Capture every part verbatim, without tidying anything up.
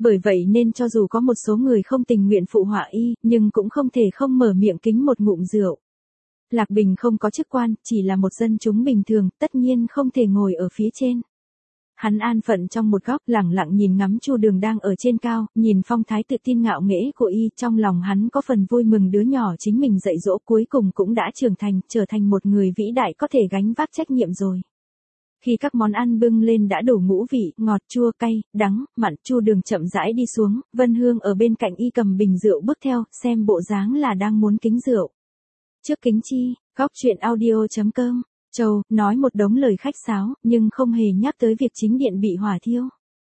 Bởi vậy nên cho dù có một số người không tình nguyện phụ họa y, nhưng cũng không thể không mở miệng kính một ngụm rượu. Lạc Bình không có chức quan, chỉ là một dân chúng bình thường, tất nhiên không thể ngồi ở phía trên. Hắn an phận trong một góc, lẳng lặng nhìn ngắm Chu Đường đang ở trên cao, nhìn phong thái tự tin ngạo nghễ của y, trong lòng hắn có phần vui mừng đứa nhỏ chính mình dạy dỗ cuối cùng cũng đã trưởng thành, trở thành một người vĩ đại có thể gánh vác trách nhiệm rồi. Khi các món ăn bưng lên đã đủ ngũ vị, ngọt, chua, cay, đắng, mặn, Chu Đường chậm rãi đi xuống, Vân Hương ở bên cạnh y cầm bình rượu bước theo, xem bộ dáng là đang muốn kính rượu. Trước kính chi, góc chuyện audio chấm com. Châu, nói một đống lời khách sáo, nhưng không hề nhắc tới việc chính điện bị hỏa thiêu.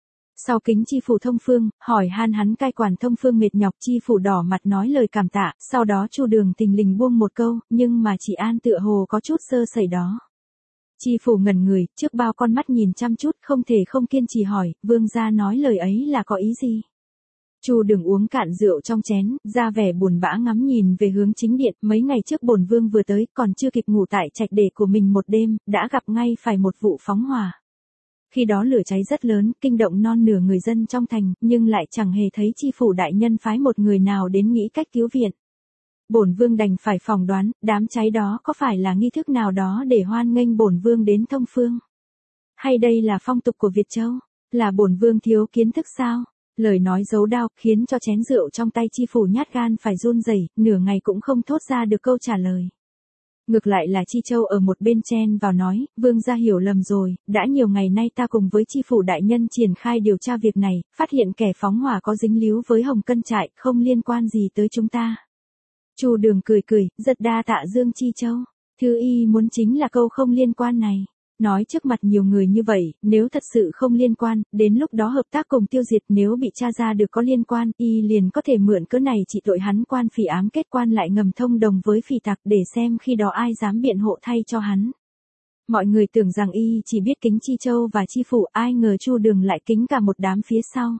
Sau kính chi phủ Thông Phương, hỏi han hắn cai quản Thông Phương mệt nhọc, chi phủ đỏ mặt nói lời cảm tạ, sau đó Chu Đường tình lình buông một câu, nhưng mà chị An tựa hồ có chút sơ sẩy đó. Chi phủ ngẩn người, trước bao con mắt nhìn chăm chút, không thể không kiên trì hỏi, vương gia nói lời ấy là có ý gì? Chu Đường uống cạn rượu trong chén, ra vẻ buồn bã ngắm nhìn về hướng chính điện, mấy ngày trước bổn vương vừa tới, còn chưa kịp ngủ tại trạch để của mình một đêm, đã gặp ngay phải một vụ phóng hỏa. Khi đó lửa cháy rất lớn, kinh động non nửa người dân trong thành, nhưng lại chẳng hề thấy chi phủ đại nhân phái một người nào đến nghĩ cách cứu viện. Bổn vương đành phải phỏng đoán, đám cháy đó có phải là nghi thức nào đó để hoan nghênh bổn vương đến Thông Phương? Hay đây là phong tục của Việt Châu? Là bổn vương thiếu kiến thức sao? Lời nói giấu đao, khiến cho chén rượu trong tay chi phủ nhát gan phải run rẩy, nửa ngày cũng không thốt ra được câu trả lời. Ngược lại là Chi Châu ở một bên chen vào nói, vương gia hiểu lầm rồi, đã nhiều ngày nay ta cùng với chi phủ đại nhân triển khai điều tra việc này, phát hiện kẻ phóng hỏa có dính líu với Hồng Cân trại, không liên quan gì tới chúng ta. Chu Đường cười cười, rất đa tạ Dương Chi Châu. Thứ y muốn chính là câu không liên quan này. Nói trước mặt nhiều người như vậy, nếu thật sự không liên quan, đến lúc đó hợp tác cùng tiêu diệt, nếu bị tra ra được có liên quan, y liền có thể mượn cớ này trị tội hắn quan phỉ ám kết quan lại ngầm thông đồng với phỉ tặc để xem khi đó ai dám biện hộ thay cho hắn. Mọi người tưởng rằng y chỉ biết kính Chi Châu và chi phủ, ai ngờ Chu Đường lại kính cả một đám phía sau.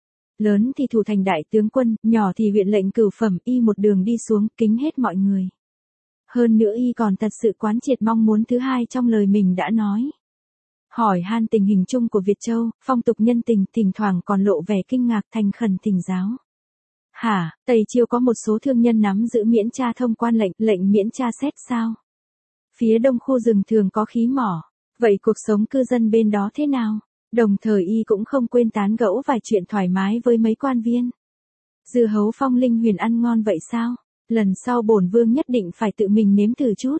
Lớn thì thủ thành đại tướng quân, nhỏ thì huyện lệnh cửu phẩm, y một đường đi xuống, kính hết mọi người. Hơn nữa y còn thật sự quán triệt mong muốn thứ hai trong lời mình đã nói. Hỏi han tình hình chung của Việt Châu, phong tục nhân tình, thỉnh thoảng còn lộ vẻ kinh ngạc thành khẩn thỉnh giáo. Hả, Tây Chiêu có một số thương nhân nắm giữ miễn tra thông quan lệnh, lệnh miễn tra xét sao? Phía đông khu rừng thường có khí mỏ, vậy cuộc sống cư dân bên đó thế nào? Đồng thời y cũng không quên tán gẫu vài chuyện thoải mái với mấy quan viên. Dưa hấu Phong Linh Huyền ăn ngon vậy sao? Lần sau bổn vương nhất định phải tự mình nếm thử chút.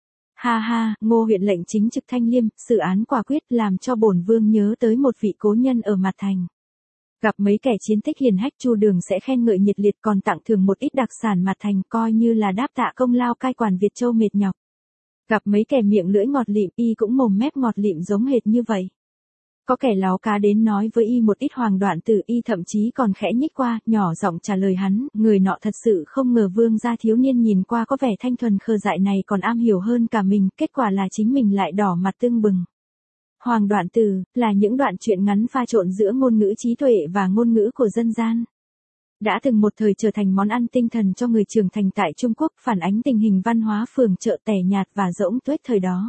Ha ha, Ngô huyện lệnh chính trực thanh liêm, xử án quả quyết làm cho bổn vương nhớ tới một vị cố nhân ở mặt thành. Gặp mấy kẻ chiến tích hiền hách, Chu Đường sẽ khen ngợi nhiệt liệt, còn tặng thưởng một ít đặc sản mặt thành, coi như là đáp tạ công lao cai quản Việt Châu mệt nhọc. Gặp mấy kẻ miệng lưỡi ngọt lịm, y cũng mồm mép ngọt lịm giống hệt như vậy. Có kẻ láo cá đến nói với y một ít hoàng đoạn tử, y thậm chí còn khẽ nhích qua, nhỏ giọng trả lời hắn, người nọ thật sự không ngờ vương gia thiếu niên nhìn qua có vẻ thanh thuần khờ dại này còn am hiểu hơn cả mình, kết quả là chính mình lại đỏ mặt tưng bừng. Hoàng đoạn tử, là những đoạn truyện ngắn pha trộn giữa ngôn ngữ trí tuệ và ngôn ngữ của dân gian. Đã từng một thời trở thành món ăn tinh thần cho người trưởng thành tại Trung Quốc, phản ánh tình hình văn hóa phường chợ tẻ nhạt và rỗng tuếch thời đó.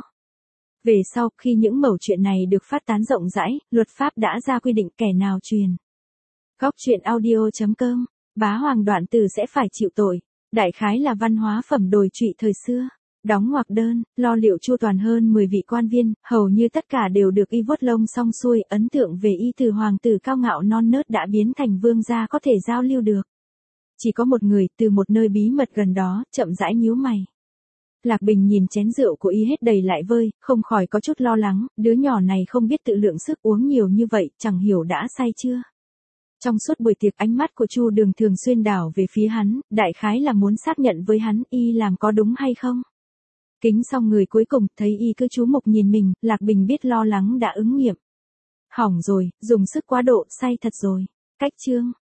Về sau, khi những mẩu chuyện này được phát tán rộng rãi, luật pháp đã ra quy định kẻ nào truyền. Góc chuyện audio chấm com, bá hoàng đoạn tử sẽ phải chịu tội. Đại khái là văn hóa phẩm đồi trụy thời xưa. Đóng ngoặc đơn, lo liệu chu toàn hơn mười vị quan viên, hầu như tất cả đều được y vuốt lông xong xuôi, ấn tượng về y từ hoàng tử cao ngạo non nớt đã biến thành vương gia có thể giao lưu được. Chỉ có một người, từ một nơi bí mật gần đó, chậm rãi nhíu mày. Lạc Bình nhìn chén rượu của y hết đầy lại vơi, không khỏi có chút lo lắng, đứa nhỏ này không biết tự lượng sức, uống nhiều như vậy, chẳng hiểu đã say chưa. Trong suốt buổi tiệc, ánh mắt của Chu Đường thường xuyên đảo về phía hắn, đại khái là muốn xác nhận với hắn y làm có đúng hay không. Kính xong người cuối cùng, thấy y cứ chú mục nhìn mình, Lạc Bình biết lo lắng đã ứng nghiệm. Hỏng rồi, dùng sức quá độ, say thật rồi. Cách chương.